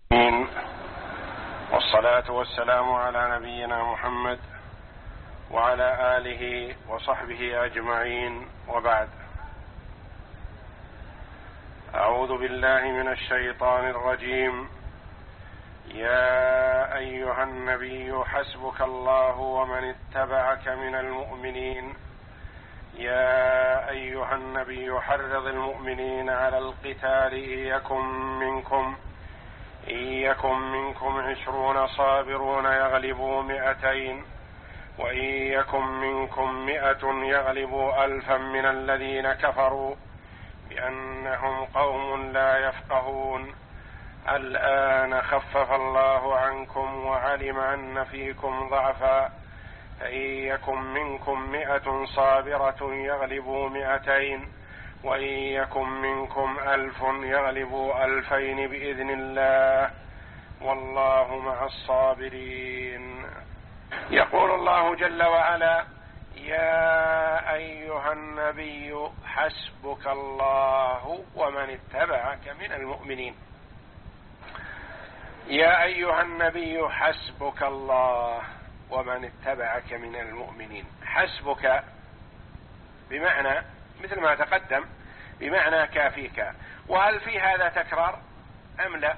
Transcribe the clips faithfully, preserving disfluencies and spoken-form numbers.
والصلاة والسلام على نبينا محمد وعلى آله وصحبه أجمعين، وبعد. أعوذ بالله من الشيطان الرجيم. يا أيها النبي حسبك الله ومن اتبعك من المؤمنين. يا أيها النبي حرض المؤمنين على القتال إن يكن منكم إن يكن منكم عشرون صابرون يغلبوا مئتين وإن يكن منكم مئة يغلبوا ألفا من الذين كفروا بأنهم قوم لا يفقهون. الآن خفف الله عنكم وعلم أن فيكم ضعفا فإن يكن منكم مئة صابرة يغلبوا مئتين وإن يكن منكم ألف يغلبوا ألفين بإذن الله والله مع الصابرين. يقول الله جل وعلا: يا أيها النبي حسبك الله ومن اتبعك من المؤمنين. يا أيها النبي حسبك الله ومن اتبعك من المؤمنين. حسبك بمعنى مثل ما تقدم بمعنى كافيك. وهل في هذا تكرار أم لا؟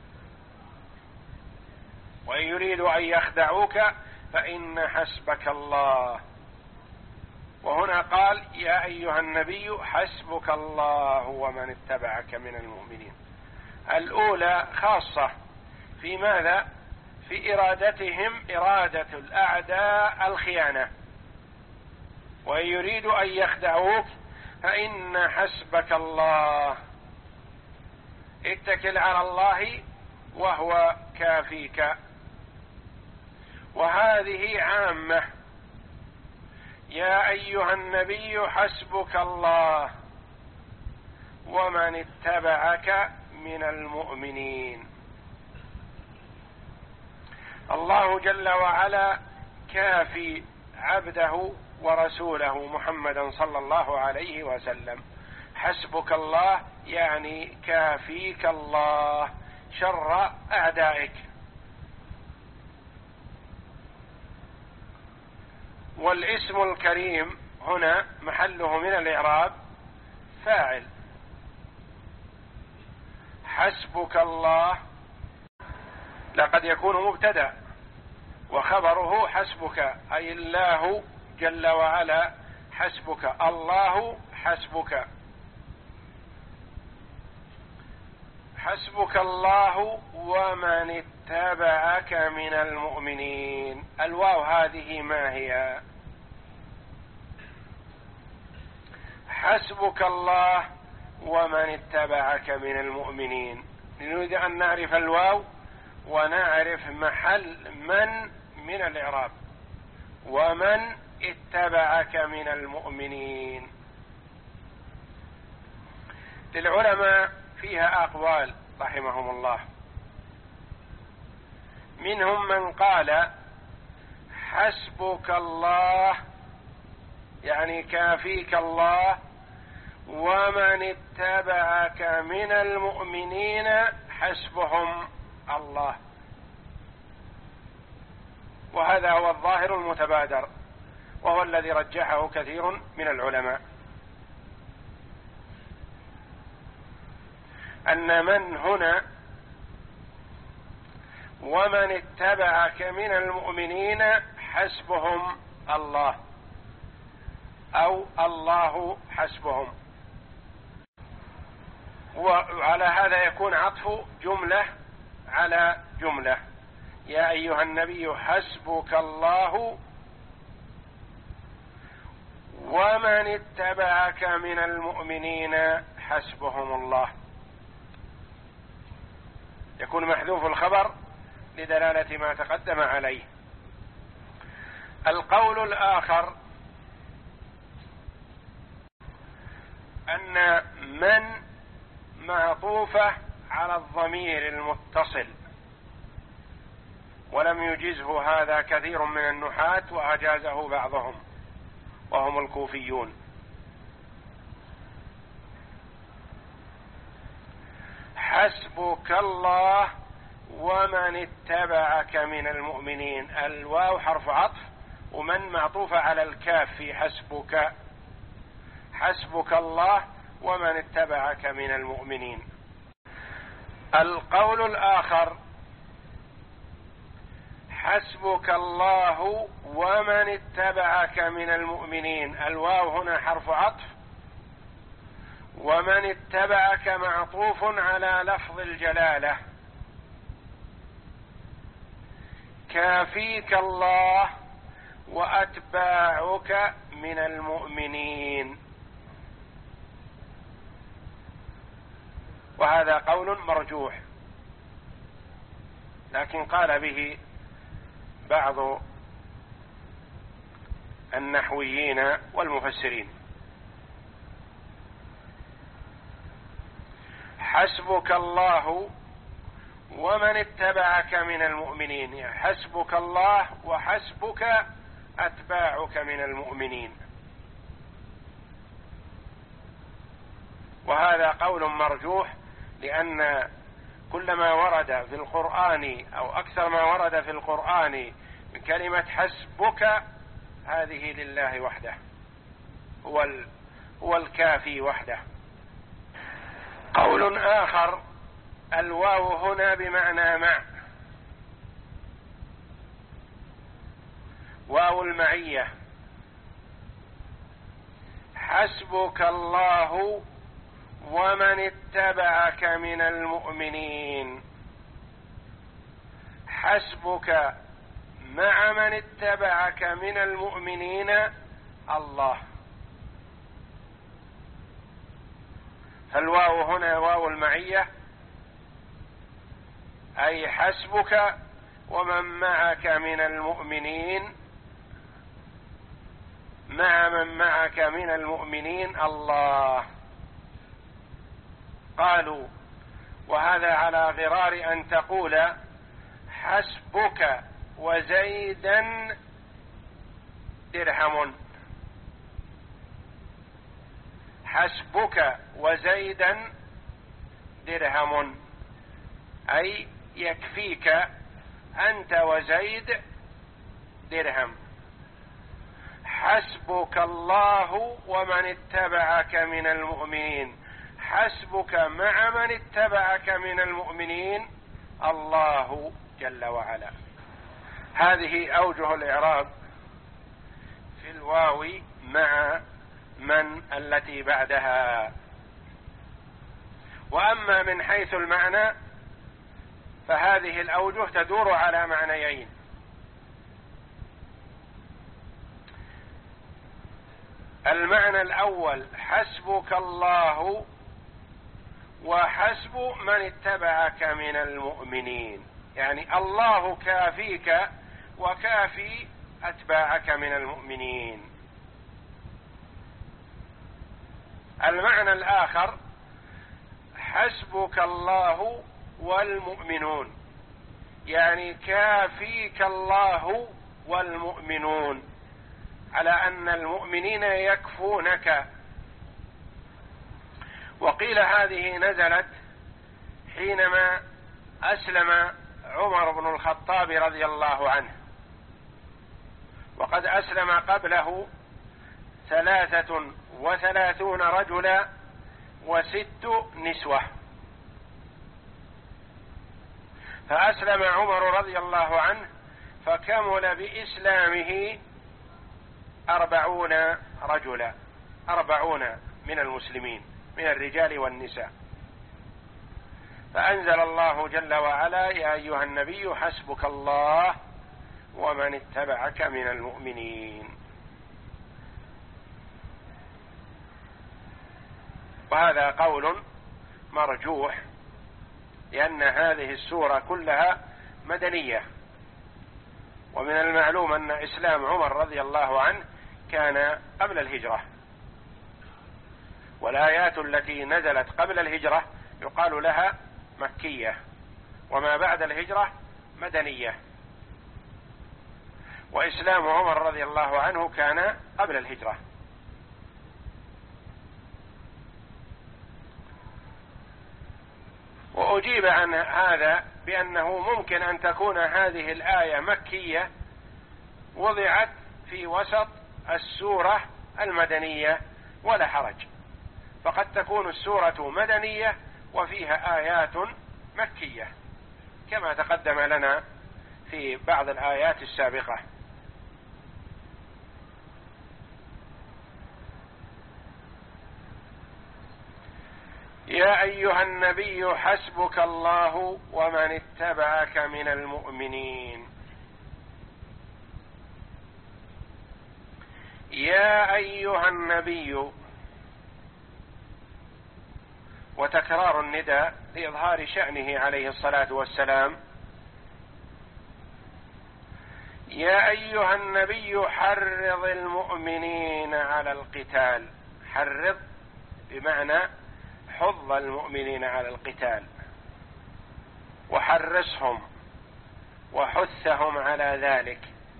وإن يريدوا أن يخدعوك فإن حسبك الله. وهنا قال: يا أيها النبي حسبك الله ومن اتبعك من المؤمنين. الأولى خاصة في ماذا؟ في إرادتهم، إرادة الأعداء الخيانة. وإن يريدوا أن يخدعوك فإن حسبك الله. اتكل على الله وهو كافيك. وهذه عامة. يا أيها النبي حسبك الله ومن اتبعك من المؤمنين. الله جل وعلا كافي عبده ورسوله محمدا صلى الله عليه وسلم. حسبك الله يعني كافيك الله شر أعدائك. والاسم الكريم هنا محله من الإعراب فاعل. حسبك الله لقد يكون مبتدأ وخبره حسبك، أي الله جل وعلا حسبك، الله حسبك. حسبك الله ومن اتبعك من المؤمنين. الواو هذه ما هي؟ حسبك الله ومن اتبعك من المؤمنين. نريد أن نعرف الواو ونعرف محل من من الإعراب. ومن اتبعك من المؤمنين. للعلماء فيها أقوال رحمهم الله. منهم من قال حسبك الله يعني كافيك الله ومن اتبعك من المؤمنين حسبهم الله. وهذا هو الظاهر المتبادر، وهو الذي رجحه كثير من العلماء، أن من هنا ومن اتبعك من المؤمنين حسبهم الله، أو الله حسبهم. وعلى هذا يكون عطف جملة على جملة. يا أيها النبي حسبك الله ومن اتبعك من المؤمنين حسبهم الله. يكون محذوف الخبر لدلالة ما تقدم عليه. القول الآخر أن من معطوفة على الضمير المتصل، ولم يجزه هذا كثير من النحاة وأجازه بعضهم وهم الكوفيون. حسبك الله ومن اتبعك من المؤمنين. الواو حرف عطف، ومن معطوفة على الكاف في حسبك. حسبك الله ومن اتبعك من المؤمنين. القول الآخر حسبك الله ومن اتبعك من المؤمنين. الواو هنا حرف عطف، ومن اتبعك معطوف على لفظ الجلالة. كافيك الله وأتباعك من المؤمنين. وهذا قول مرجوح، لكن قال به بعض النحويين والمفسرين. حسبك الله ومن اتبعك من المؤمنين، يعني حسبك الله وحسبك أتباعك من المؤمنين. وهذا قول مرجوح، لأن كل ما ورد في القرآن أو أكثر ما ورد في القرآن من كلمة حسبك هذه لله وحده، هو هو الكافي وحده. قول آخر الواو هنا بمعنى مع، واو المعية. حسبك الله ومن اتبعك من المؤمنين. حسبك مع من اتبعك من المؤمنين الله. فالواو هنا واو المعية، أي حسبك ومن معك من المؤمنين، مع من معك من المؤمنين الله. قالوا وهذا على غرار أن تقول حسبك وزيدا درهم. حسبك وزيدا درهم، أي يكفيك أنت وزيد درهم. حسبك الله ومن اتبعك من المؤمنين. حسبك مع من اتبعك من المؤمنين الله جل وعلا. هذه أوجه الإعراب في الواو مع من التي بعدها. وأما من حيث المعنى فهذه الأوجه تدور على معنيين. المعنى الأول حسبك الله وحسب من اتبعك من المؤمنين، يعني الله كافيك وكافي أتباعك من المؤمنين. المعنى الآخر حسبك الله والمؤمنون، يعني كافيك الله والمؤمنون، على أن المؤمنين يكفونك. وقيل هذه نزلت حينما أسلم عمر بن الخطاب رضي الله عنه، وقد أسلم قبله ثلاثة وثلاثون رجلا وست نسوة. فأسلم عمر رضي الله عنه فكمل بإسلامه أربعون رجلا، أربعون من المسلمين من الرجال والنساء. فأنزل الله جل وعلا يا أيها النبي حسبك الله ومن اتبعك من المؤمنين. وهذا قول مرجوح، لأن هذه السورة كلها مدنية، ومن المعلوم أن إسلام عمر رضي الله عنه كان قبل الهجرة، والآيات التي نزلت قبل الهجرة يقال لها مكية، وما بعد الهجرة مدنية. وإسلام عمر رضي الله عنه كان قبل الهجرة. وأجيب عن هذا بأنه ممكن أن تكون هذه الآية مكية وضعت في وسط السورة المدنية ولا حرج، فقد تكون السورة مدنية وفيها آيات مكية كما تقدم لنا في بعض الآيات السابقة. يا أيها النبي حسبك الله ومن اتبعك من المؤمنين. يا أيها النبي، وتكرار النداء لإظهار شأنه عليه الصلاة والسلام. يا أيها النبي حرض المؤمنين على القتال. حرض بمعنى حض المؤمنين على القتال، وحرصهم وحثهم على ذلك.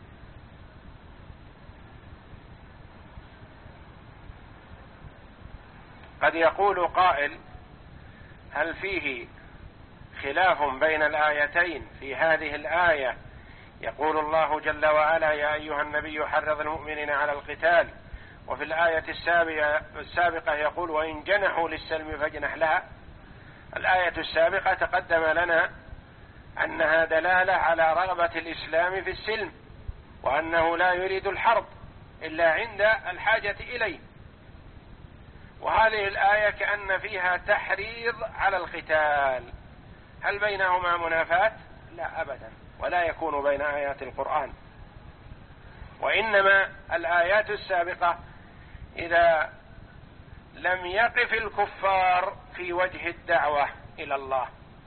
قد يقول قائل: هل فيه خلاف بين الآيتين؟ في هذه الآية يقول الله جل وعلا: يا أيها النبي حرض المؤمنين على القتال، وفي الآية السابقة يقول: وإن جنحوا للسلم فاجنح لها. الآية السابقة تقدم لنا أنها دلالة على رغبة الإسلام في السلم، وأنه لا يريد الحرب إلا عند الحاجة إليه. وهذه الآية كأن فيها تحريض على القتال. هل بينهما منافاة؟ لا أبدا، ولا يكون بين آيات القرآن. وإنما الآيات السابقة إذا لم يقف الكفار في وجه الدعوة إلى الله،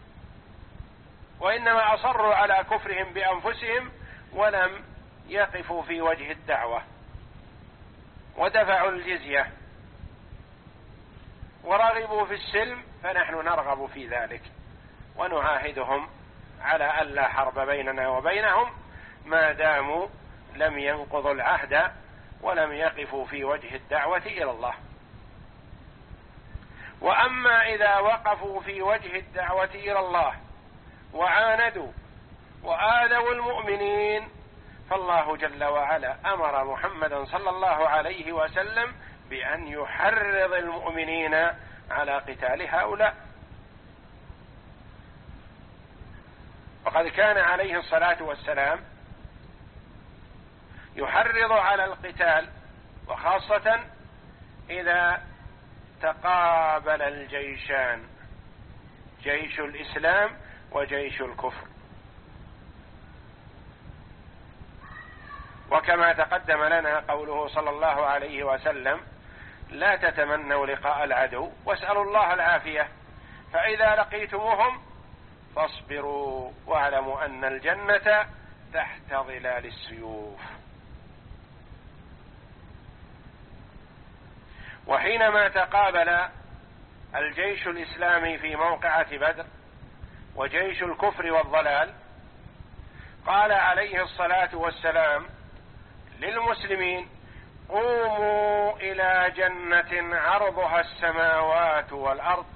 وإنما أصروا على كفرهم بأنفسهم ولم يقفوا في وجه الدعوة ودفعوا الجزية ورغبوا في السلم، فنحن نرغب في ذلك ونعاهدهم على ألا حرب بيننا وبينهم ما داموا لم ينقضوا العهد ولم يقفوا في وجه الدعوة إلى الله. وأما إذا وقفوا في وجه الدعوة إلى الله وعاندوا وآذوا المؤمنين، فالله جل وعلا أمر محمدا صلى الله عليه وسلم بأن يحرض المؤمنين على قتال هؤلاء. وقد كان عليه الصلاة والسلام يحرض على القتال، وخاصة إذا تقابل الجيشان، جيش الإسلام وجيش الكفر. وكما تقدم لنا قوله صلى الله عليه وسلم: لا تتمنوا لقاء العدو واسألوا الله العافية، فإذا لقيتموهم فاصبروا واعلموا أن الجنة تحت ظلال السيوف. وحينما تقابل الجيش الإسلامي في موقعة بدر وجيش الكفر والضلال، قال عليه الصلاة والسلام للمسلمين: قوموا إلى جنة عرضها السماوات والأرض.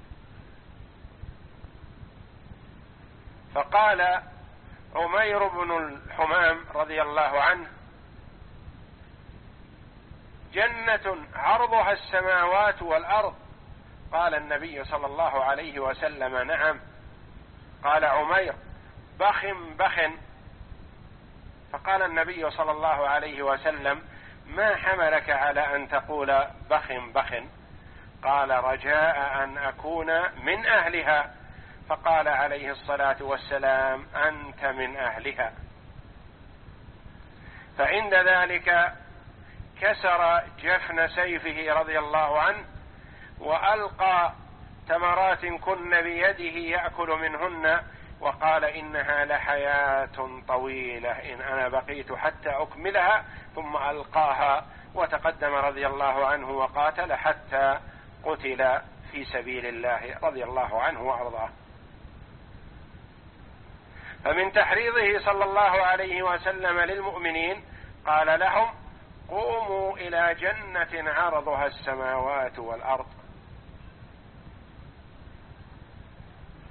فقال عمير بن الحمام رضي الله عنه: جنة عرضها السماوات والأرض؟ قال النبي صلى الله عليه وسلم: نعم. قال عمير: بخ بخ. فقال النبي صلى الله عليه وسلم: ما حملك على أن تقول بخ بخ؟ قال: رجاء أن أكون من أهلها. فقال عليه الصلاة والسلام: أنت من أهلها. فعند ذلك كسر جفن سيفه رضي الله عنه، وألقى تمرات كن بيده يأكل منهن، وقال: إنها لحياة طويلة إن أنا بقيت حتى أكملها. ثم ألقاها وتقدم رضي الله عنه وقاتل حتى قتل في سبيل الله رضي الله عنه وأرضاه. فمن تحريضه صلى الله عليه وسلم للمؤمنين قال لهم: قوموا إلى جنة عرضها السماوات والأرض.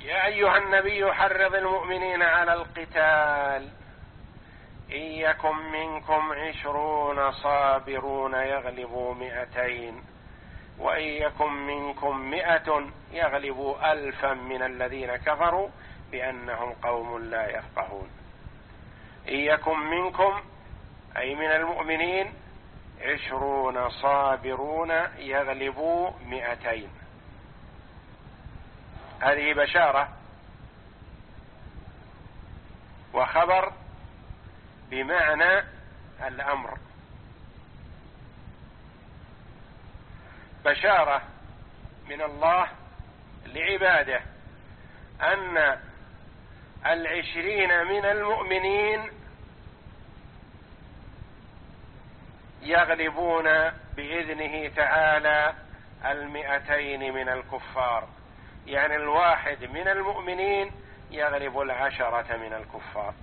يا أيها النبي حرض المؤمنين على القتال إن يكن منكم عشرون صابرون يغلبوا مئتين وإن يكن منكم مئة يغلبوا ألفا من الذين كفروا بأنهم قوم لا يفقهون. إن يكن منكم أي من المؤمنين عشرون صابرون يغلبوا مئتين، هذه بشارة وخبر بمعنى الأمر. بشارة من الله لعباده أن العشرين من المؤمنين يغلبون بإذنه تعالى المئتين من الكفار، يعني الواحد من المؤمنين يغلب العشرة من الكفار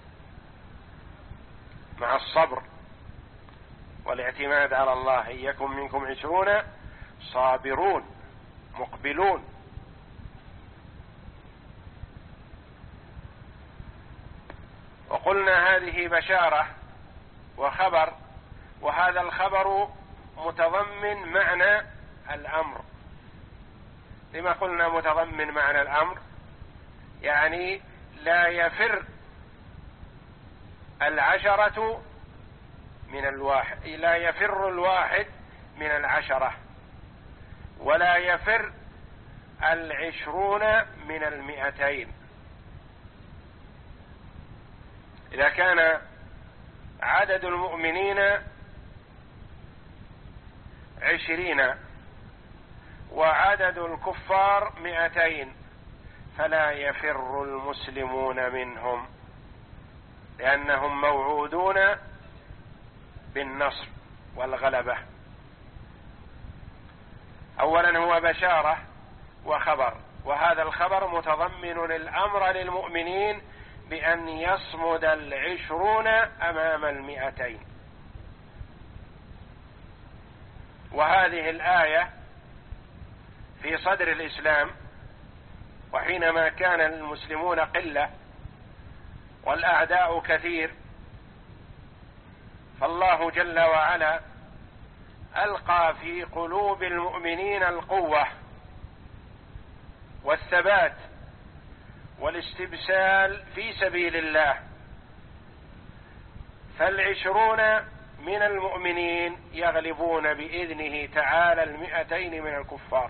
مع الصبر والاعتماد على الله. إن يكن منكم عشرون صابرون مقبلون. وقلنا هذه بشارة وخبر، وهذا الخبر متضمن معنى الأمر. لما قلنا متضمن معنى الأمر؟ يعني لا يفر العشرة من الواحد، لا يفر الواحد من العشرة، ولا يفر العشرون من المئتين. إذا كان عدد المؤمنين عشرين وعدد الكفار مئتين فلا يفر المسلمون منهم، لأنهم موعودون بالنصر والغلبة. أولا هو بشارة وخبر، وهذا الخبر متضمن للأمر للمؤمنين بأن يصمد العشرون أمام المئتين. وهذه الآية في صدر الإسلام، وحينما كان المسلمون قلة والأعداء كثير، فالله جل وعلا ألقى في قلوب المؤمنين القوة والثبات والاستبسال في سبيل الله، فالعشرون من المؤمنين يغلبون بإذنه تعالى المئتين من الكفار.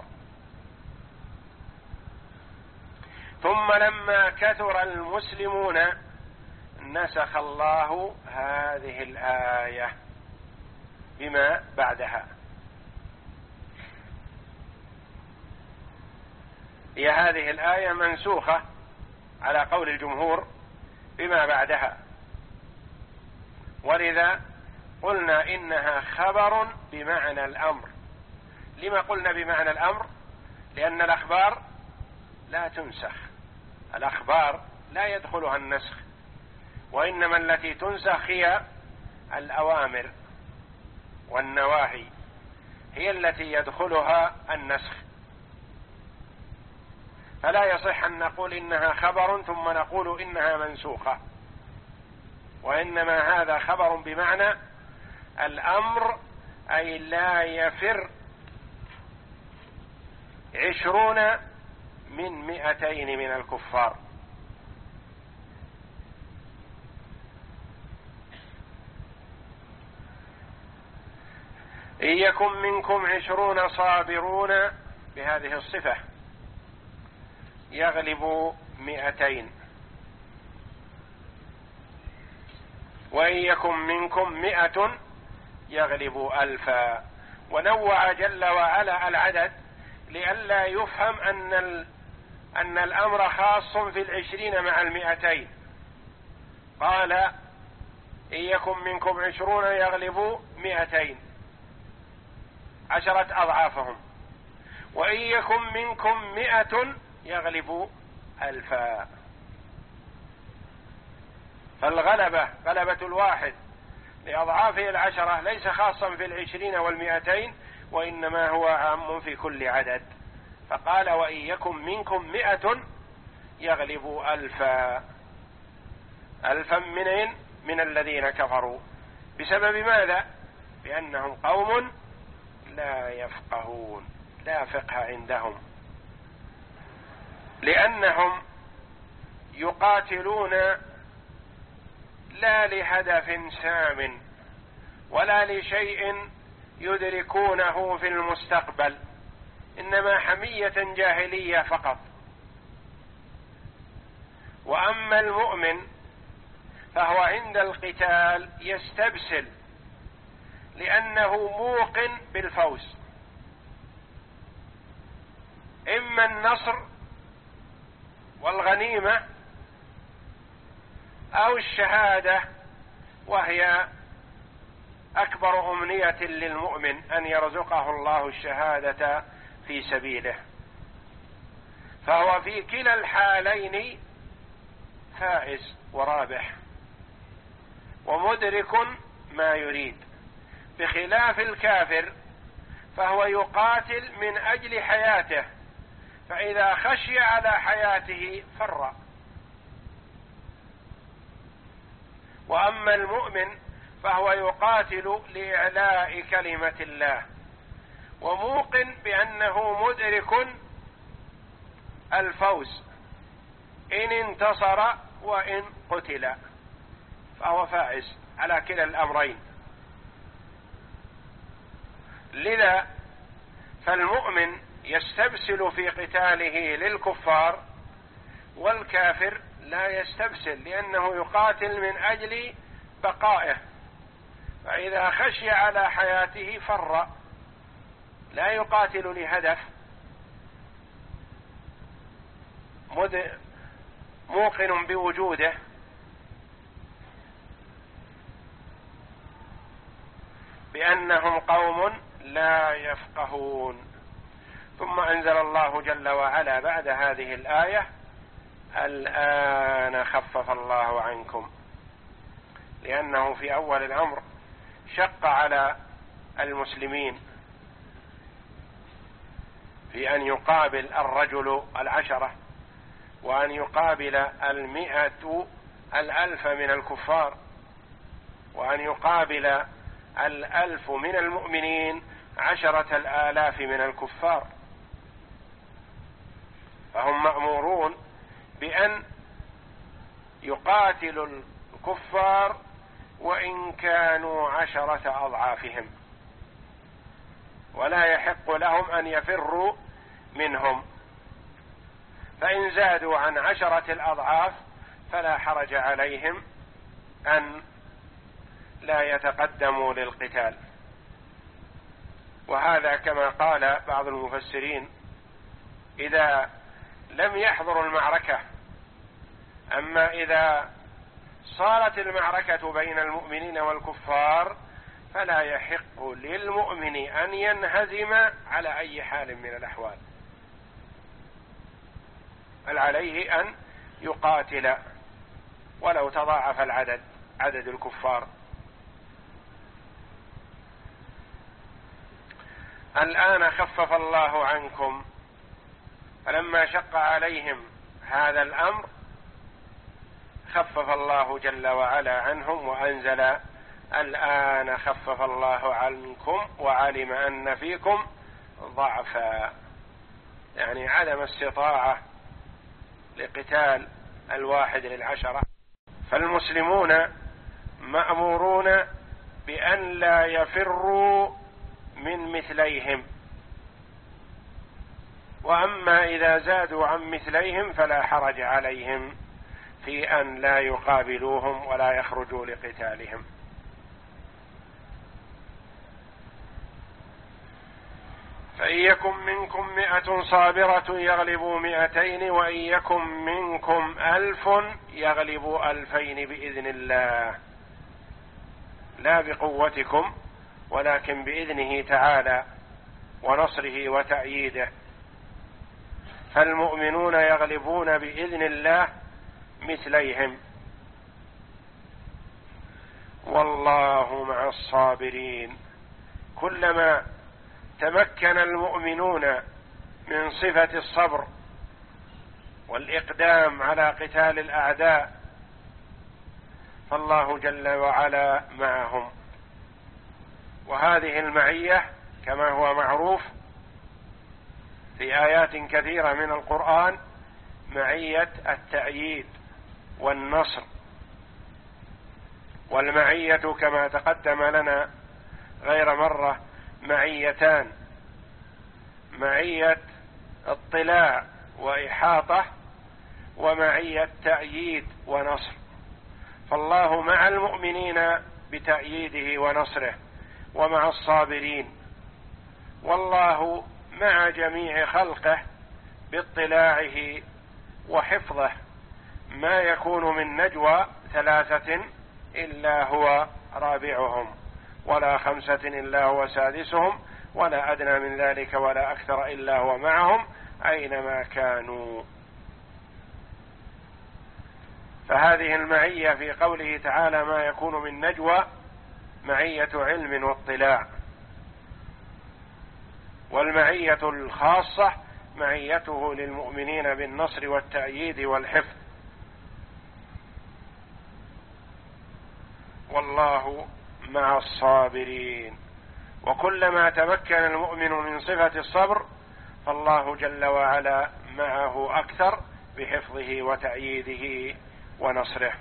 ثم لما كثر المسلمون نسخ الله هذه الآية بما بعدها. هي هذه الآية منسوخة على قول الجمهور بما بعدها، ولذا قلنا إنها خبر بمعنى الأمر. لما قلنا بمعنى الأمر؟ لأن الأخبار لا تنسخ، الأخبار لا يدخلها النسخ، وإنما التي تنسخ هي الأوامر والنواهي، هي التي يدخلها النسخ. فلا يصح أن نقول إنها خبر ثم نقول إنها منسوخة، وإنما هذا خبر بمعنى الأمر، أي لا يفر عشرون من مئتين من الكفار. إن يكن منكم عشرون صابرون بهذه الصفة يغلب مئتين، وإن يكن منكم مئة يغلب ألفا. ونوع جل وعلا العدد لئلا يفهم أن أن الأمر خاص في العشرين مع المئتين. قال إن يكن منكم عشرون يغلب مئتين، عشرة أضعافهم، وإن يكن منكم مئة يغلب ألفا. فالغلبة غلبة الواحد لأضعافه العشرة ليس خاصا في العشرين والمئتين، وإنما هو عام في كل عدد. فقال وإن يكن منكم مئة يغلب ألفا. ألفا منين؟ من الذين كفروا. بسبب ماذا؟ بأنهم قوم لا يفقهون، لا فقه عندهم، لأنهم يقاتلون لا لهدف سام ولا لشيء يدركونه في المستقبل، إنما حمية جاهلية فقط. وأما المؤمن فهو عند القتال يستبسل، لأنه موقن بالفوز، إما النصر والغنيمة أو الشهادة، وهي أكبر أمنية للمؤمن أن يرزقه الله الشهادة في سبيله. فهو في كلا الحالين فائز ورابح ومدرك ما يريد، بخلاف الكافر فهو يقاتل من أجل حياته، فإذا خشي على حياته فر. وأما المؤمن فهو يقاتل لإعلاء كلمة الله، وموقن بأنه مدرك الفوز إن انتصر وإن قتل، فهو فائز على كلا الأمرين. لذا فالمؤمن يستبسل في قتاله للكفار، والكافر لا يستبسل لأنه يقاتل من أجل بقائه، فإذا خشي على حياته فر، لا يقاتل لهدف، موقن بوجوده. بأنهم قوم لا يفقهون. ثم أنزل الله جل وعلا بعد هذه الآية: الآن خفف الله عنكم، لأنه في أول الأمر شق على المسلمين في أن يقابل الرجل العشرة، وأن يقابل المئة الألف من الكفار، وأن يقابل الألف من المؤمنين عشرة الآلاف من الكفار. فهم مأمورون بأن يقاتلوا الكفار وإن كانوا عشرة أضعافهم، ولا يحق لهم أن يفروا منهم، فإن زادوا عن عشرة الأضعاف فلا حرج عليهم أن لا يتقدموا للقتال. وهذا كما قال بعض المفسرين: إذا لم يحضروا المعركة. أما إذا صارت المعركة بين المؤمنين والكفار فلا يحق للمؤمن أن ينهزم على أي حال من الأحوال، بل عليه أن يقاتل ولو تضاعف العدد عدد الكفار. الآن خفف الله عنكم، فلما شق عليهم هذا الأمر خفف الله جل وعلا عنهم وأنزل: الآن خفف الله عنكم وعلم أن فيكم ضعفا، يعني عدم استطاعة لقتال الواحد للعشرة. فالمسلمون مأمورون بأن لا يفروا من مثليهم، وأما إذا زادوا عن مثليهم فلا حرج عليهم في أن لا يقابلوهم ولا يخرجوا لقتالهم. فإن يكن منكم مئة صابرة يغلبوا مئتين، وإن يكن منكم ألف يغلبوا ألفين بإذن الله، لا بقوتكم ولكن بإذنه تعالى ونصره وتأييده. فالمؤمنون يغلبون بإذن الله مثليهم، والله مع الصابرين. كلما تمكن المؤمنون من صفة الصبر والإقدام على قتال الأعداء، فالله جل وعلا معهم. وهذه المعية كما هو معروف في آيات كثيرة من القرآن معية التأييد والنصر. والمعية كما تقدم لنا غير مرة معيتان: معية اطلاع وإحاطة، ومعية تأييد ونصر. فالله مع المؤمنين بتأييده ونصره ومع الصابرين، والله مع جميع خلقه باطلاعه وحفظه. ما يكون من نجوى ثلاثة إلا هو رابعهم، ولا خمسة إلا هو سادسهم، ولا أدنى من ذلك ولا أكثر إلا هو معهم أينما كانوا. فهذه المعية في قوله تعالى ما يكون من نجوى معية علم واطلاع، والمعية الخاصة معيته للمؤمنين بالنصر والتأييد والحفظ. والله مع الصابرين. وكلما تمكن المؤمن من صفة الصبر فالله جل وعلا معه أكثر بحفظه وتأييده ونصره.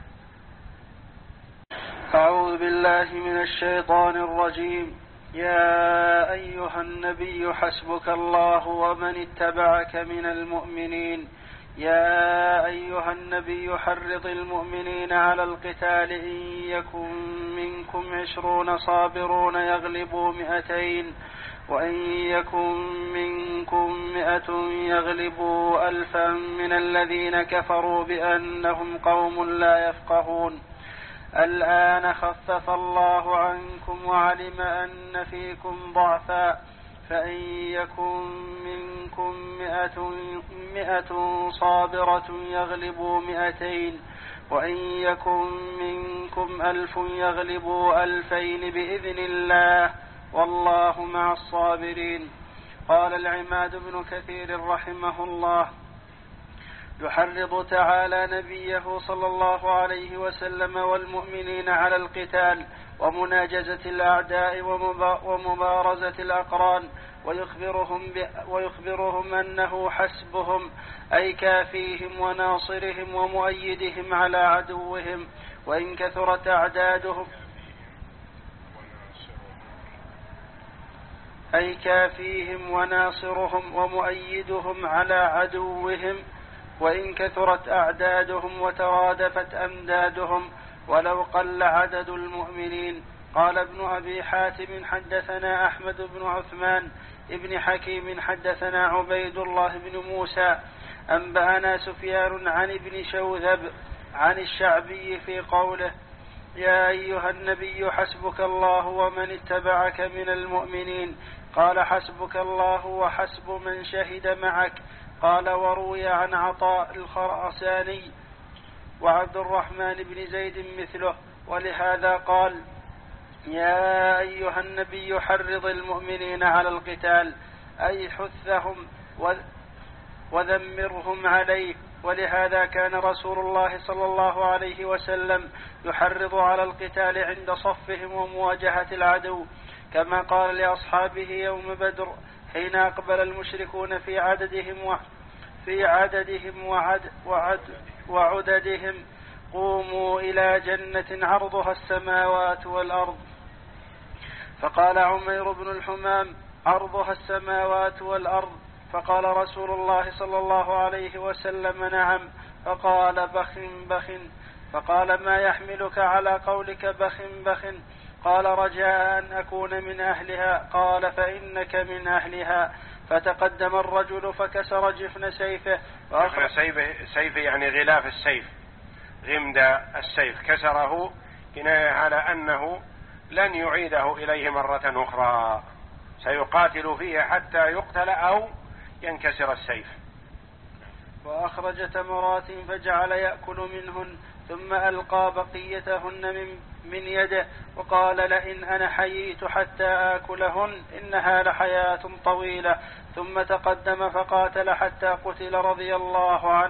أعوذ بالله من الشيطان الرجيم. يا أيها النبي حسبك الله ومن اتبعك من المؤمنين. يا أيها النبي حرض المؤمنين على القتال إن يكن منكم عشرون صابرون يغلبوا مئتين وإن يكن منكم مئة يغلبوا ألفا من الذين كفروا بأنهم قوم لا يفقهون. الآن خفف الله عنكم وعلم أن فيكم ضعفا فإن يكن منكم مئة, مئة صابرة يغلبوا مئتين وإن يكن منكم ألف يغلبوا ألفين بإذن الله والله مع الصابرين. قال العماد بن كثير رحمه الله: يحرض تعالى نبيه صلى الله عليه وسلم والمؤمنين على القتال ومناجزة الأعداء ومبارزة الأقران، ويخبرهم, ويخبرهم أنه حسبهم أي كافيهم وناصرهم ومؤيدهم على عدوهم وإن كثرت أعدادهم أي كافيهم وناصرهم ومؤيدهم على عدوهم وإن كثرت أعدادهم وترادفت أمدادهم ولو قل عدد المؤمنين. قال ابن أبي حاتم: حدثنا أحمد بن عثمان ابن حكيم حدثنا عبيد الله بن موسى أنبأنا سفيان عن ابن شوذب عن الشعبي في قوله: يا أيها النبي حسبك الله ومن اتبعك من المؤمنين. قال: حسبك الله وحسب من شهد معك. قال: وروي عن عطاء الخراساني وعبد الرحمن بن زيد مثله، ولهذا قال: يا أيها النبي حرض المؤمنين على القتال أي حثهم وذمرهم عليه. ولهذا كان رسول الله صلى الله عليه وسلم يحرض على القتال عند صفهم ومواجهة العدو، كما قال لأصحابه يوم بدر حين أقبل المشركون في عددهم في عددهم وعد وعد وعددهم: قوموا إلى جنة عرضها السماوات والأرض. فقال عمير بن الحمام: عرضها السماوات والأرض. فقال رسول الله صلى الله عليه وسلم: نعم. فقال: بخ بخ. فقال: ما يحملك على قولك بخ بخ؟ قال: رجاء أن أكون من أهلها. قال: فإنك من أهلها. فتقدم الرجل فكسر جفن سيفه جفن سيفه يعني غلاف السيف، غمد السيف كسره، كناية على أنه لن يعيده إليه مرة أخرى، سيقاتل فيه حتى يقتل أو ينكسر السيف. وأخرج تمرات فجعل يأكل منهن ثم ألقى بقيتهن من, من يده وقال: لئن أنا حييت حتى آكلهن إنها لحياة طويلة. ثم تقدم فقاتل حتى قتل رضي الله عنه.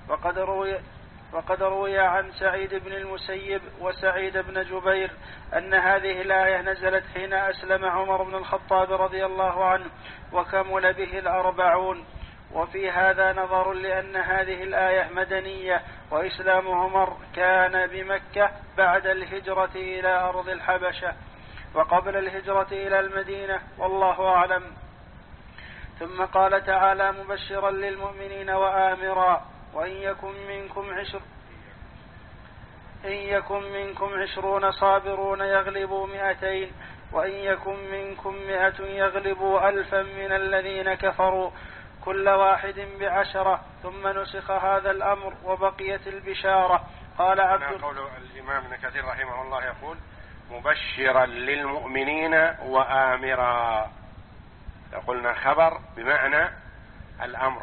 وقد روي وقد روي عن سعيد بن المسيب وسعيد بن جبير أن هذه الآية نزلت حين أسلم عمر بن الخطاب رضي الله عنه وكمل به الأربعون. وفي هذا نظر لأن هذه الآية مدنية، وإسلام عمر كان بمكة بعد الهجرة إلى أرض الحبشة وقبل الهجرة إلى المدينة، والله أعلم. ثم قال تعالى مبشرا للمؤمنين وآمرا وإن يكن منكم عشر إن يكن منكم عشرون صابرون يغلبوا مئتين وإن يكن منكم مئة يغلبوا ألفا من الذين كفروا كل واحد بعشرة. ثم نسخ هذا الأمر وبقيت البشارة. قال عبد قول الإمام ابن كثير رحمه الله يقول مبشرا للمؤمنين وآمرا، قلنا خبر بمعنى الأمر،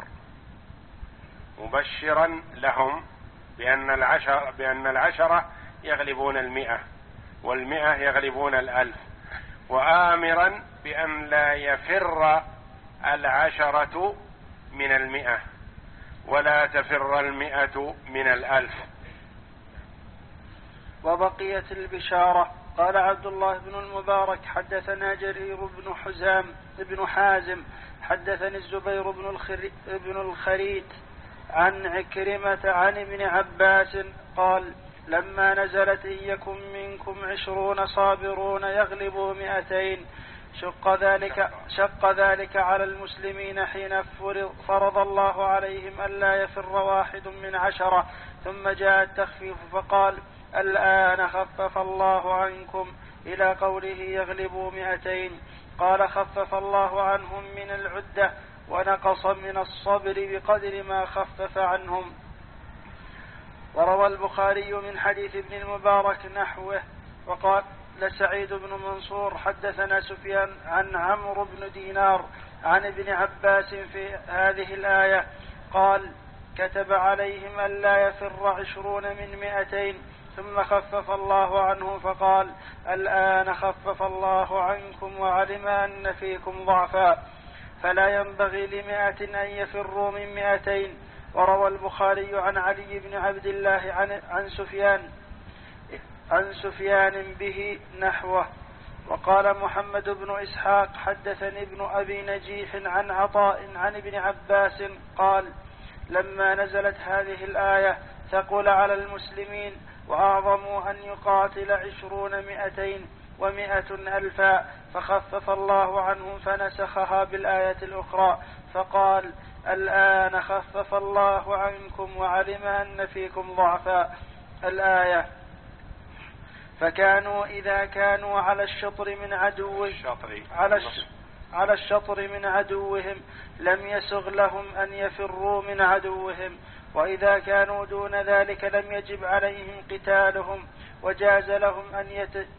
مبشرا لهم بأن العشر بأن العشرة يغلبون المئة والمئة يغلبون الألف، وآمرا بأن لا يفر العشرة من المئة ولا تفر المئة من الألف. وبقيت البشارة. قال عبد الله بن المبارك حدثنا جرير بن حزام بن حازم حدثني الزبير بن الخريت عن عكرمة عن ابن عباس قال لما نزلت إن يكن منكم عشرون صابرون يغلبوا مئتين شق ذلك, شق ذلك على المسلمين حين فرض الله عليهم ألا يفر واحد من عشرة. ثم جاء التخفيف فقال الآن خفف الله عنكم إلى قوله يغلبوا مئتين. قال خفف الله عنهم من العدة ونقص من الصبر بقدر ما خفف عنهم. وروى البخاري من حديث ابن المبارك نحوه. وقال لسعيد بن منصور حدثنا سفيان عن عمرو بن دينار عن ابن عباس في هذه الآية قال كتب عليهم ألا يفر عشرون من مئتين ثم خفف الله عنهم فقال الآن خفف الله عنكم وعلم أن فيكم ضعفا فلا ينبغي لمئة أن يفروا من مئتين. وروى البخاري عن علي بن عبد الله عن, عن سفيان عن سفيان به نحوه. وقال محمد بن إسحاق حدثني ابن أبي نجيح عن عطاء عن ابن عباس قال لما نزلت هذه الآية ثقل على المسلمين وأعظموا أن يقاتل عشرون مئتين ومئة ألفا فخفف الله عنهم فنسخها بالآية الأخرى فقال الآن خفف الله عنكم وعلم أن فيكم ضعفا الآية. فكانوا إذا كانوا على الشطر من عدو على على الشطر من عدوهم لم يسغ لهم أن يفروا من عدوهم، وإذا كانوا دون ذلك لم يجب عليهم قتالهم وجاز لهم أن يت...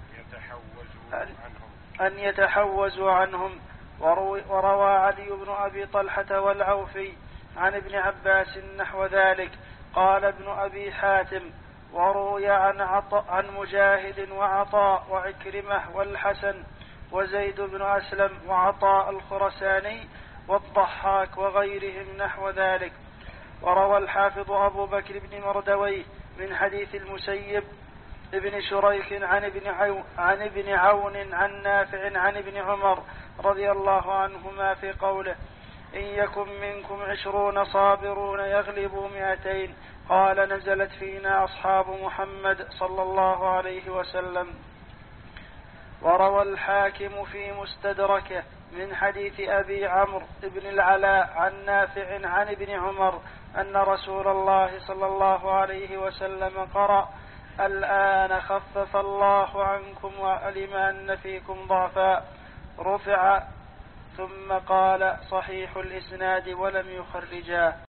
أن يتحوزوا عنهم. وروى علي بن أبي طلحة والعوفي عن ابن عباس نحو ذلك. قال ابن أبي حاتم وروي عن, عطاء عن مجاهد وعطاء وعكرمة والحسن وزيد بن أسلم وعطاء الخرساني والضحاك وغيرهم نحو ذلك. وروى الحافظ أبو بكر بن مردويه من حديث المسيب ابن شريك عن ابن, عو عن ابن عون عن نافع عن ابن عمر رضي الله عنهما في قوله إن يكن منكم عشرون صابرون يغلبوا مئتين قال نزلت فينا أصحاب محمد صلى الله عليه وسلم. وروى الحاكم في مستدركه من حديث أبي عمرو بن العلاء عن نافع عن ابن عمر أن رسول الله صلى الله عليه وسلم قرأ الآن خفف الله عنكم وعلم أن فيكم ضعفا رفع ثم قال صحيح الإسناد ولم يخرجاه.